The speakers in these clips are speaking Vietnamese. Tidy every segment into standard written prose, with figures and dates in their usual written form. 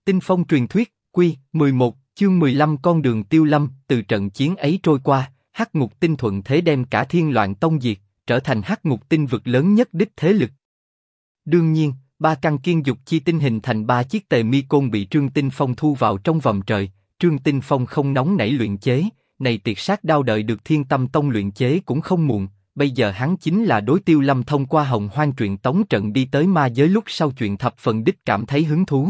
Tinh Phong truyền thuyết, Quy 11, chương 15 con đường Tiêu Lâm. Từ trận chiến ấy trôi qua, Hắc Ngục Tinh thuận thế đem cả Thiên Loạn Tông diệt, trở thành Hắc Ngục Tinh vực lớn nhất đích thế lực. Đương nhiên, ba căn kiên dục chi tinh hình thành ba chiếc tề mi côn bị Trương Tinh Phong thu vào trong vòng trời. Trương Tinh Phong không nóng nảy luyện chế, này tiệt sát đao đợi được Thiên Tâm Tông luyện chế cũng không muộn. Bây giờ hắn chính là đối Tiêu Lâm thông qua Hồng Hoang truyền tống trận đi tới ma giới lúc sau chuyện thập phần đích cảm thấy hứng thú.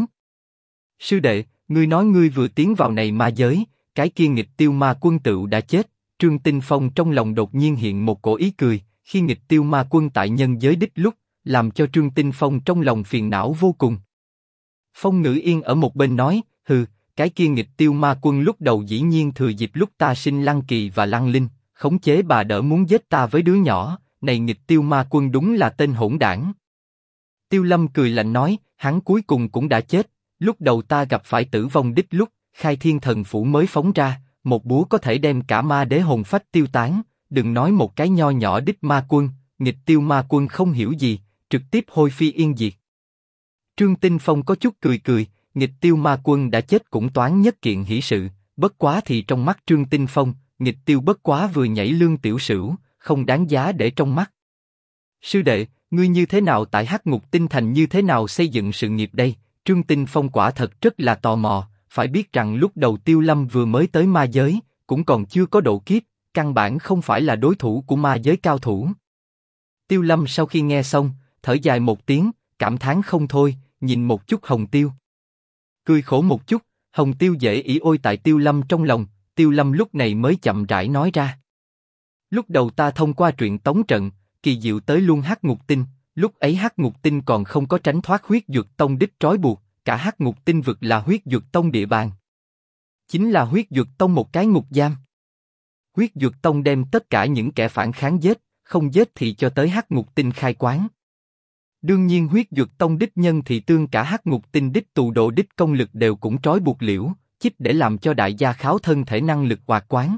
Sư đệ, ngươi nói ngươi vừa tiến vào này ma giới, cái kia nghịch tiêu ma quân tựu đã chết. Trương Tinh Phong trong lòng đột nhiên hiện một cổ ý cười, khi nghịch tiêu ma quân tại nhân giới đích lúc, làm cho Trương Tinh Phong trong lòng phiền não vô cùng. Phong Ngữ Yên ở một bên nói, hừ, cái kia nghịch tiêu ma quân lúc đầu dĩ nhiên thừa dịp lúc ta sinh Lăng Kỳ và Lăng Linh, khống chế bà đỡ muốn giết ta với đứa nhỏ, này nghịch tiêu ma quân đúng là tên hỗn đảng. Tiêu Lâm cười lạnh nói, hắn cuối cùng cũng đã chết, lúc đầu ta gặp phải tử vong đích lúc, Khai Thiên Thần Phủ mới phóng ra, một búa có thể đem cả ma đế hồn phách tiêu tán, đừng nói một cái nho nhỏ đích ma quân, nghịch tiêu ma quân không hiểu gì, trực tiếp hôi phi yên diệt. Trương Tinh Phong có chút cười cười, nghịch tiêu ma quân đã chết cũng toán nhất kiện hỷ sự, bất quá thì trong mắt Trương Tinh Phong, nghịch tiêu bất quá vừa nhảy lương tiểu sửu, không đáng giá để trong mắt. Sư đệ, ngươi như thế nào tại Hắc Ngục Tinh Thành như thế nào xây dựng sự nghiệp đây? Trương Tinh Phong quả thật rất là tò mò, phải biết rằng lúc đầu Tiêu Lâm vừa mới tới ma giới, cũng còn chưa có độ kiếp, căn bản không phải là đối thủ của ma giới cao thủ. Tiêu Lâm sau khi nghe xong, thở dài một tiếng, cảm thán không thôi, nhìn một chút Hồng Tiêu. Cười khổ một chút, Hồng Tiêu dễ ỉ ôi tại Tiêu Lâm trong lòng, Tiêu Lâm lúc này mới chậm rãi nói ra. Lúc đầu ta thông qua truyện tống trận, kỳ diệu tới luôn Hắc Ngục Tinh, lúc ấy Hắc Ngục Tinh còn không có tránh thoát Huyết Dược Tông đích trói buộc, cả Hắc Ngục Tinh vực là Huyết Dược Tông địa bàn. Chính là Huyết Dược Tông một cái ngục giam. Huyết Dược Tông đem tất cả những kẻ phản kháng giết, không giết thì cho tới Hắc Ngục Tinh khai quán. Đương nhiên Huyết Dược Tông đích nhân thì tương cả Hắc Ngục Tinh đích tù độ đích công lực đều cũng trói buộc liễu, chích để làm cho đại gia kháo thân thể năng lực hoạt quán.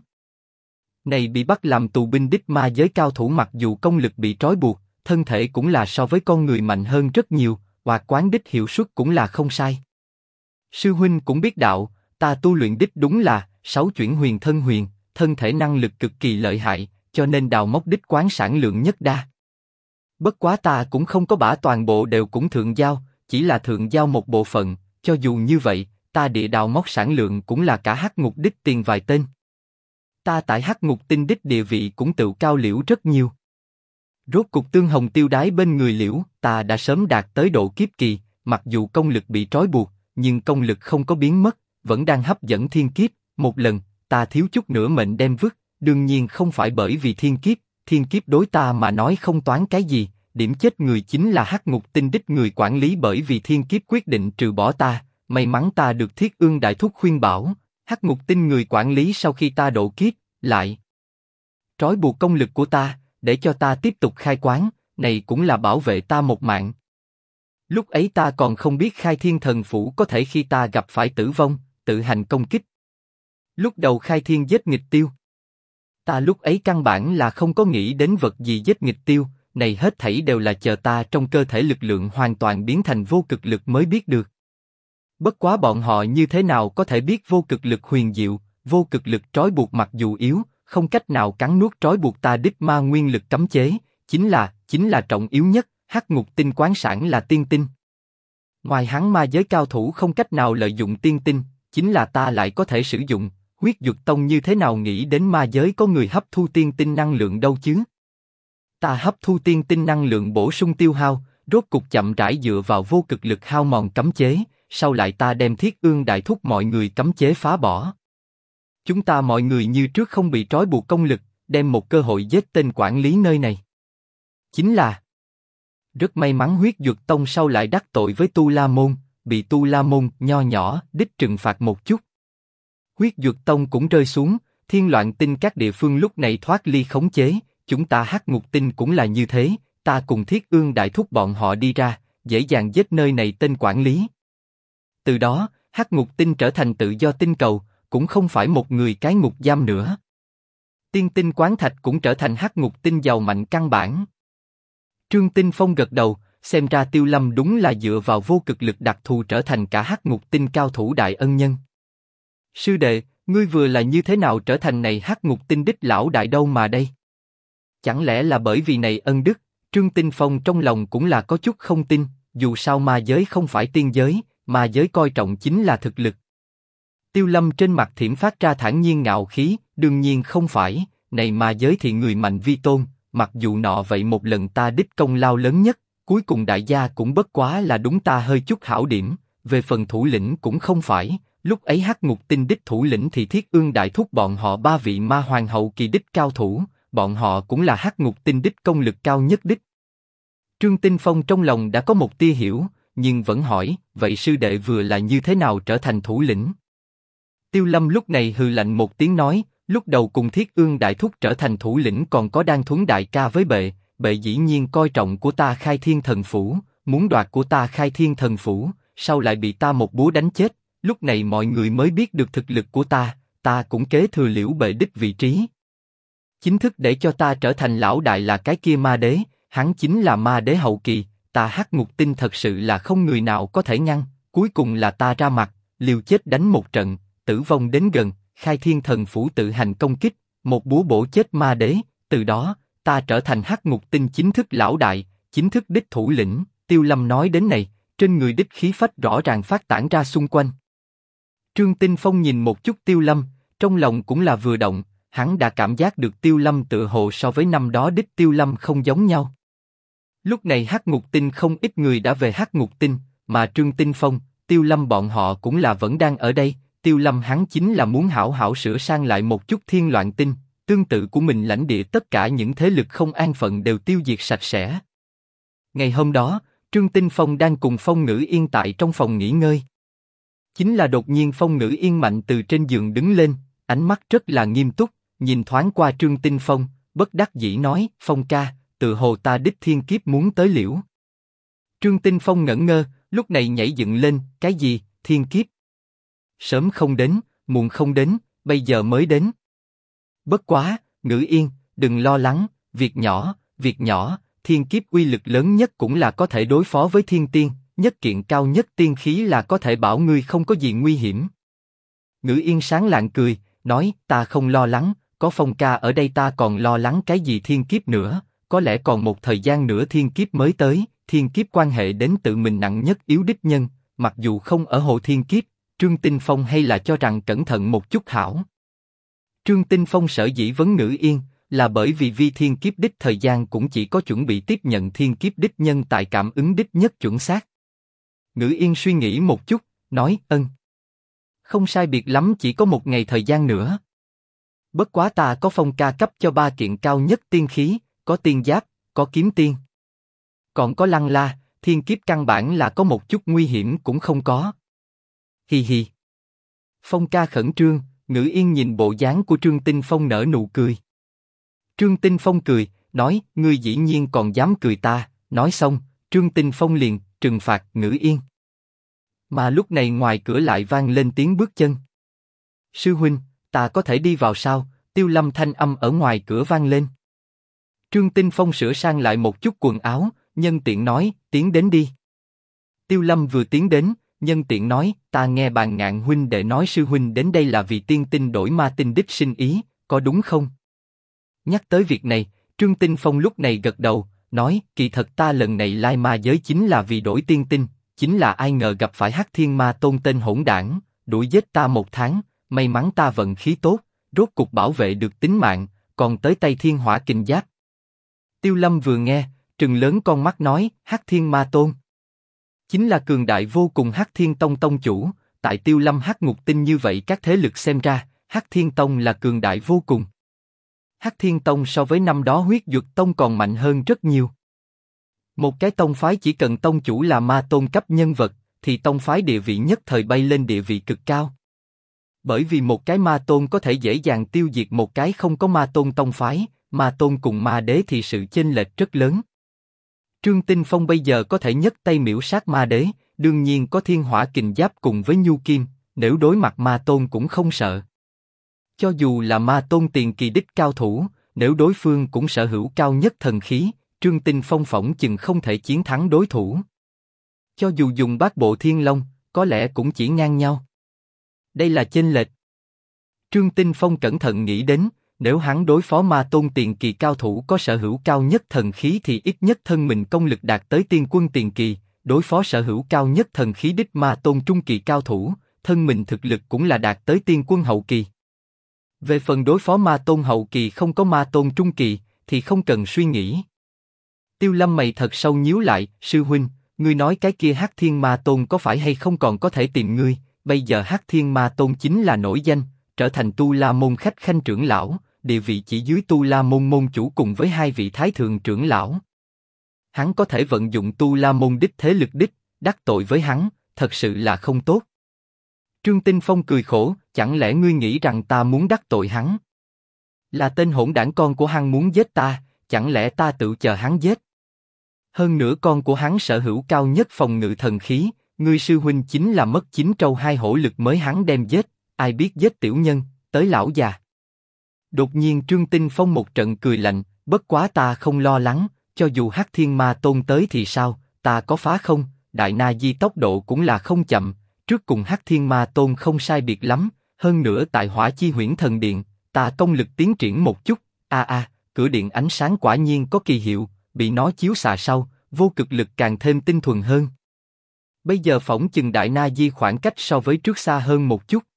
Này bị bắt làm tù binh đích ma giới cao thủ mặc dù công lực bị trói buộc, thân thể cũng là so với con người mạnh hơn rất nhiều, hoạt quán đích hiệu suất cũng là không sai. Sư huynh cũng biết đạo, ta tu luyện đích đúng là 6 chuyển huyền, thân thể năng lực cực kỳ lợi hại, cho nên đào móc đích quán sản lượng nhất đa. Bất quá ta cũng không có bả toàn bộ đều cũng thượng giao, chỉ là thượng giao một bộ phận, cho dù như vậy, ta địa đào móc sản lượng cũng là cả Hắc Ngục đích tiền vài tên. Ta tại Hắc Ngục Tinh đích địa vị cũng tự cao liễu rất nhiều. Rốt cục tương Hồng Tiêu đái bên người liễu, ta đã sớm đạt tới độ kiếp kỳ, mặc dù công lực bị trói buộc, nhưng công lực không có biến mất, vẫn đang hấp dẫn thiên kiếp. Một lần, ta thiếu chút nữa mệnh đem vứt, đương nhiên không phải bởi vì thiên kiếp đối ta mà nói không toán cái gì, điểm chết người chính là Hắc Ngục Tinh đích người quản lý, bởi vì thiên kiếp quyết định trừ bỏ ta, may mắn ta được Thiết Ương Đại Thúc khuyên bảo, Hắc Ngục Tinh người quản lý sau khi ta độ kiếp, lại trói buộc công lực của ta, để cho ta tiếp tục khai quán, này cũng là bảo vệ ta một mạng. Lúc ấy ta còn không biết Khai Thiên Thần Phủ có thể khi ta gặp phải tử vong, tự hành công kích. Lúc đầu Khai Thiên giết nghịch tiêu, ta lúc ấy căn bản là không có nghĩ đến vật gì giết nghịch tiêu, này hết thảy đều là chờ ta trong cơ thể lực lượng hoàn toàn biến thành vô cực lực mới biết được. Bất quá bọn họ như thế nào có thể biết vô cực lực huyền diệu, vô cực lực trói buộc mặc dù yếu, không cách nào cắn nuốt trói buộc ta đích ma nguyên lực cấm chế, chính là trọng yếu nhất, Hắc Ngục Tinh quán sản là tiên tinh. Ngoài hắn ma giới cao thủ không cách nào lợi dụng tiên tinh, chính là ta lại có thể sử dụng, Huyết Dược Tông như thế nào nghĩ đến ma giới có người hấp thu tiên tinh năng lượng đâu chứ? Ta hấp thu tiên tinh năng lượng bổ sung tiêu hao, rốt cục chậm rãi dựa vào vô cực lực hao mòn cấm chế, sau lại ta đem Thiết Ương Đại Thúc mọi người cấm chế phá bỏ. Chúng ta mọi người như trước không bị trói buộc công lực, đem một cơ hội giết tên quản lý nơi này. Chính là rất may mắn Huyết Dược Tông sau lại đắc tội với Tu La Môn, bị Tu La Môn nho nhỏ đích trừng phạt một chút. Huyết Dược Tông cũng rơi xuống, Thiên Loạn Tinh các địa phương lúc này thoát ly khống chế, chúng ta Hắc Ngục Tinh cũng là như thế, ta cùng Thiết Ương Đại Thúc bọn họ đi ra, dễ dàng giết nơi này tên quản lý. Từ đó, Hắc Ngục Tinh trở thành tự do tinh cầu, cũng không phải một người cái ngục giam nữa. Tiên tinh quán thạch cũng trở thành Hắc Ngục Tinh giàu mạnh căn bản. Trương Tinh Phong gật đầu, xem ra Tiêu Lâm đúng là dựa vào vô cực lực đặc thù trở thành cả Hắc Ngục Tinh cao thủ đại ân nhân. Sư đệ, ngươi vừa là như thế nào trở thành này Hắc Ngục Tinh đích lão đại đâu mà đây? Chẳng lẽ là bởi vì này ân đức? Trương Tinh Phong trong lòng cũng là có chút không tin, dù sao ma giới không phải tiên giới, ma giới coi trọng chính là thực lực. Tiêu Lâm trên mặt thiểm phát ra thản nhiên ngạo khí, đương nhiên không phải, này ma giới thì người mạnh vi tôn, mặc dù nọ vậy một lần ta đích công lao lớn nhất, cuối cùng đại gia cũng bất quá là đúng ta hơi chút hảo điểm, về phần thủ lĩnh cũng không phải, lúc ấy Hắc Ngục Tinh đích thủ lĩnh thì Thiết Ương đại thúc bọn họ 3 vị ma hoàng hậu kỳ đích cao thủ, bọn họ cũng là Hắc Ngục Tinh đích công lực cao nhất đích. Trương Tinh Phong trong lòng đã có một tia hiểu, nhưng vẫn hỏi, vậy sư đệ vừa là như thế nào trở thành thủ lĩnh? Tiêu Lâm lúc này hừ lạnh một tiếng nói, lúc đầu cùng Thiết Ương đại thúc trở thành thủ lĩnh còn có Đan Thuấn đại ca với bệ dĩ nhiên coi trọng của ta Khai Thiên Thần Phủ, muốn đoạt của ta Khai Thiên Thần Phủ, sau lại bị ta một búa đánh chết, lúc này mọi người mới biết được thực lực của ta cũng kế thừa liễu bệ đích vị trí. Chính thức để cho ta trở thành lão đại là cái kia ma đế, hắn chính là ma đế hậu kỳ, ta Hắc Ngục Tinh thật sự là không người nào có thể ngăn, cuối cùng là ta ra mặt, liều chết đánh một trận, tử vong đến gần, Khai Thiên Thần Phủ tự hành công kích, một búa bổ chết ma đế, từ đó, ta trở thành Hắc Ngục Tinh chính thức lão đại, chính thức đích thủ lĩnh. Tiêu Lâm nói đến này, trên người đích khí phách rõ ràng phát tản ra xung quanh. Trương Tinh Phong nhìn một chút Tiêu Lâm, trong lòng cũng là vừa động, hắn đã cảm giác được Tiêu Lâm tựa hồ so với năm đó đích Tiêu Lâm không giống nhau. Lúc này Hắc Ngục Tinh không ít người đã về Hắc Ngục Tinh, mà Trương Tinh Phong, Tiêu Lâm bọn họ cũng là vẫn đang ở đây. Tiêu Lâm hắn chính là muốn hảo hảo sửa sang lại một chút Thiên Loạn Tinh, tương tự của mình lãnh địa tất cả những thế lực không an phận đều tiêu diệt sạch sẽ. Ngày hôm đó, Trương Tinh Phong đang cùng Phong Ngữ Yên tại trong phòng nghỉ ngơi. Chính là đột nhiên Phong Ngữ Yên mạnh từ trên giường đứng lên, ánh mắt rất là nghiêm túc, nhìn thoáng qua Trương Tinh Phong, bất đắc dĩ nói, Phong ca, tự hồ ta đích thiên kiếp muốn tới liễu. Trương Tinh Phong ngẩn ngơ, lúc này nhảy dựng lên, cái gì, thiên kiếp? Sớm không đến, muộn không đến, bây giờ mới đến. Bất quá, Ngữ Yên, đừng lo lắng, việc nhỏ, thiên kiếp uy lực lớn nhất cũng là có thể đối phó với thiên tiên, nhất kiện cao nhất tiên khí là có thể bảo ngươi không có gì nguy hiểm. Ngữ Yên sáng lạng cười, nói, ta không lo lắng, có Phong ca ở đây ta còn lo lắng cái gì thiên kiếp nữa, có lẽ còn một thời gian nữa thiên kiếp mới tới, thiên kiếp quan hệ đến tự mình nặng nhất yếu đích nhân, mặc dù không ở hộ thiên kiếp, Trương Tinh Phong hay là cho rằng cẩn thận một chút hảo. Trương Tinh Phong sở dĩ vấn Ngữ Yên, là bởi vì vi thiên kiếp đích thời gian cũng chỉ có chuẩn bị tiếp nhận thiên kiếp đích nhân tại cảm ứng đích nhất chuẩn xác. Ngữ Yên suy nghĩ một chút, nói, không sai biệt lắm chỉ có một ngày thời gian nữa. Bất quá ta có Phong ca cấp cho 3 kiện cao nhất tiên khí, có tiên giáp, có kiếm tiên. Còn có Lăng La, thiên kiếp căn bản là có một chút nguy hiểm cũng không có. Hi hi. Phong ca khẩn trương, Ngữ Yên nhìn bộ dáng của Trương Tinh Phong nở nụ cười. Trương Tinh Phong cười, nói, ngươi dĩ nhiên còn dám cười ta, nói xong, Trương Tinh Phong liền trừng phạt Ngữ Yên. Mà lúc này ngoài cửa lại vang lên tiếng bước chân. Sư huynh, ta có thể đi vào sao? Tiêu Lâm thanh âm ở ngoài cửa vang lên. Trương Tinh Phong sửa sang lại một chút quần áo, nhân tiện nói, tiến đến đi. Tiêu Lâm vừa tiến đến, nhân tiện nói, ta nghe Bàn Ngạn huynh đệ nói sư huynh đến đây là vì tiên tinh đổi ma tinh đích sinh ý, có đúng không? Nhắc tới việc này, Trương Tinh Phong lúc này gật đầu, nói, kỳ thật ta lần này lai ma giới chính là vì đổi tiên tinh, chính là ai ngờ gặp phải Hắc Thiên Ma Tôn tên hỗn đảng, đuổi giết ta 1 tháng, may mắn ta vận khí tốt, rốt cục bảo vệ được tính mạng, còn tới tay Thiên Hỏa Kình Giáp. Tiêu Lâm vừa nghe, trừng lớn con mắt nói, Hắc Thiên Ma Tôn chính là cường đại vô cùng Hắc Thiên Tông tông chủ, tại Tiêu Lâm Hắc Ngục Tinh như vậy các thế lực xem ra, Hắc Thiên Tông là cường đại vô cùng. Hắc Thiên Tông so với năm đó Huyết Dược Tông còn mạnh hơn rất nhiều. Một cái tông phái chỉ cần tông chủ là ma tôn cấp nhân vật, thì tông phái địa vị nhất thời bay lên địa vị cực cao. Bởi vì một cái ma tôn có thể dễ dàng tiêu diệt một cái không có ma tôn tông phái, ma tôn cùng ma đế thì sự chênh lệch rất lớn. Trương Tinh Phong bây giờ có thể nhấc tay miểu sát ma đế, đương nhiên có Thiên Hỏa Kình Giáp cùng với Nhu Kim, nếu đối mặt ma tôn cũng không sợ. Cho dù là ma tôn tiền kỳ đích cao thủ, nếu đối phương cũng sở hữu cao nhất thần khí, Trương Tinh Phong phỏng chừng không thể chiến thắng đối thủ. Cho dù dùng bát bộ thiên long, có lẽ cũng chỉ ngang nhau. Đây là chênh lệch. Trương Tinh Phong cẩn thận nghĩ đến, nếu hắn đối phó ma tôn tiền kỳ cao thủ có sở hữu cao nhất thần khí thì ít nhất thân mình công lực đạt tới tiên quân tiền kỳ, đối phó sở hữu cao nhất thần khí đích ma tôn trung kỳ cao thủ, thân mình thực lực cũng là đạt tới tiên quân hậu kỳ. Về phần đối phó ma tôn hậu kỳ không có ma tôn trung kỳ, thì không cần suy nghĩ. Tiêu Lâm mày thật sâu nhíu lại, sư huynh, ngươi nói cái kia Hắc Thiên Ma Tôn có phải hay không còn có thể tìm ngươi? Bây giờ Hắc Thiên Ma Tôn chính là nổi danh, trở thành Tu La Môn khách khanh trưởng lão, địa vị chỉ dưới Tu La Môn môn chủ cùng với 2 vị thái thượng trưởng lão. Hắn có thể vận dụng Tu La Môn đích thế lực đích, đắc tội với hắn, thật sự là không tốt. Trương Tinh Phong cười khổ, chẳng lẽ ngươi nghĩ rằng ta muốn đắc tội hắn? Là tên hỗn đảng con của hắn muốn giết ta, chẳng lẽ ta tự chờ hắn giết? Hơn nữa con của hắn sở hữu cao nhất phòng ngự thần khí, ngươi sư huynh chính là mất 9 trâu 2 hổ lực mới hắn đem giết, ai biết giết tiểu nhân, tới lão già. Đột nhiên Trương Tinh Phong một trận cười lạnh, bất quá ta không lo lắng, cho dù Hắc Thiên Ma Tôn tới thì sao, ta có phá không, Đại Na Di tốc độ cũng là không chậm, trước cùng Hắc Thiên Ma Tôn không sai biệt lắm, hơn nữa tại Hỏa Chi Huyễn Thần Điện, ta công lực tiến triển một chút, cửa điện ánh sáng quả nhiên có kỳ hiệu, bị nó chiếu xạ sau, vô cực lực càng thêm tinh thuần hơn. Bây giờ phỏng chừng Đại Na Di khoảng cách so với trước xa hơn một chút.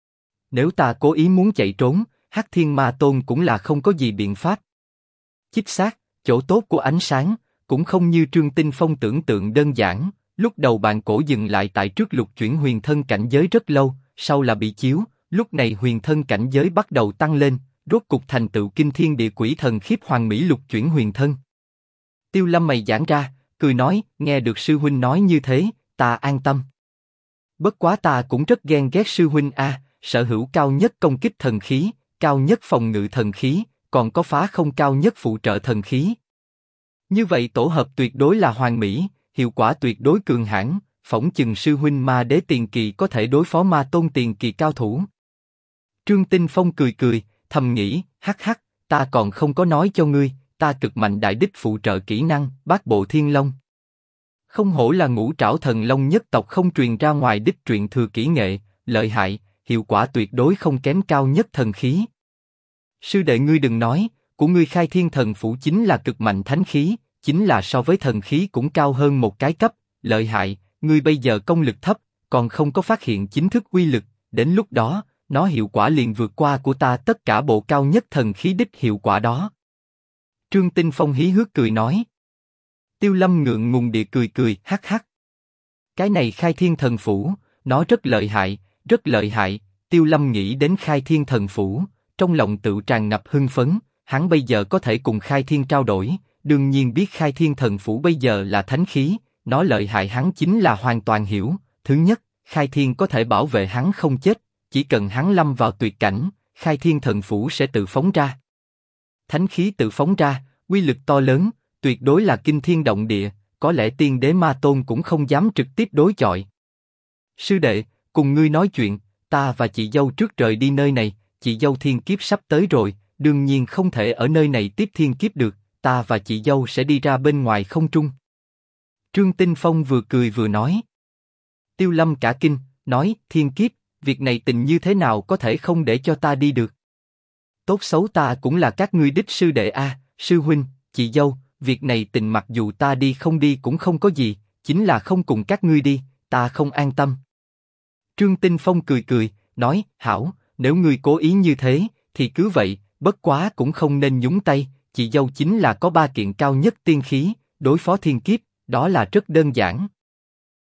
Nếu ta cố ý muốn chạy trốn, Hắc Thiên Ma Tôn cũng là không có gì biện pháp. Chính xác, chỗ tốt của ánh sáng cũng không như Trương Tinh Phong tưởng tượng đơn giản. Lúc đầu bạn cổ dừng lại tại trước lục chuyển huyền thân cảnh giới rất lâu, sau là bị chiếu. Lúc này huyền thân cảnh giới bắt đầu tăng lên, rốt cục thành tựu kinh thiên địa quỷ thần khiếp hoàng mỹ lục chuyển huyền thân. Tiêu Lâm mày giãn ra, cười nói, nghe được sư huynh nói như thế, ta an tâm. Bất quá ta cũng rất ghen ghét sư huynh sở hữu cao nhất công kích thần khí, cao nhất phòng ngự thần khí, còn có phá không cao nhất phụ trợ thần khí. Như vậy tổ hợp tuyệt đối là hoàn mỹ, hiệu quả tuyệt đối cường hãn, phỏng chừng sư huynh ma đế tiền kỳ có thể đối phó ma tôn tiền kỳ cao thủ. Trương Tinh Phong cười cười, thầm nghĩ, hắc hắc, ta còn không có nói cho ngươi, ta cực mạnh đại đích phụ trợ kỹ năng, bát bộ thiên long. Không hổ là ngũ trảo thần long nhất tộc không truyền ra ngoài đích truyện thừa kỹ nghệ, lợi hại, hiệu quả tuyệt đối không kém cao nhất thần khí. Sư đệ ngươi đừng nói, của ngươi khai thiên thần phủ chính là cực mạnh thánh khí, chính là so với thần khí cũng cao hơn một cái cấp, lợi hại, ngươi bây giờ công lực thấp, còn không có phát hiện chính thức uy lực, đến lúc đó, nó hiệu quả liền vượt qua của ta tất cả bộ cao nhất thần khí đích hiệu quả đó. Trương Tinh Phong hí hước cười nói. Tiêu Lâm ngượng ngùng địa cười cười, hắc hắc. Cái này khai thiên thần phủ, nó rất lợi hại, rất lợi hại. Tiêu Lâm nghĩ đến khai thiên thần phủ, trong lòng tự tràn ngập hưng phấn, hắn bây giờ có thể cùng khai thiên trao đổi, đương nhiên biết khai thiên thần phủ bây giờ là thánh khí, nó lợi hại hắn chính là hoàn toàn hiểu. Thứ nhất, khai thiên có thể bảo vệ hắn không chết, chỉ cần hắn lâm vào tuyệt cảnh, khai thiên thần phủ sẽ tự phóng ra. Thánh khí tự phóng ra, uy lực to lớn, tuyệt đối là kinh thiên động địa, có lẽ tiên đế ma tôn cũng không dám trực tiếp đối chọi. Sư đệ, cùng ngươi nói chuyện, ta và chị dâu trước rời đi nơi này, chị dâu thiên kiếp sắp tới rồi, đương nhiên không thể ở nơi này tiếp thiên kiếp được, ta và chị dâu sẽ đi ra bên ngoài không trung. Trương Tinh Phong vừa cười vừa nói. Tiêu Lâm cả kinh, nói, thiên kiếp, việc này tình như thế nào có thể không để cho ta đi được. Tốt xấu ta cũng là các ngươi đích sư đệ sư huynh, chị dâu, việc này tình mặc dù ta đi không đi cũng không có gì, chính là không cùng các ngươi đi, ta không an tâm. Trương Tinh Phong cười cười, nói, hảo, nếu ngươi cố ý như thế, thì cứ vậy, bất quá cũng không nên nhúng tay, chị dâu chính là có 3 kiện cao nhất tiên khí, đối phó thiên kiếp, đó là rất đơn giản.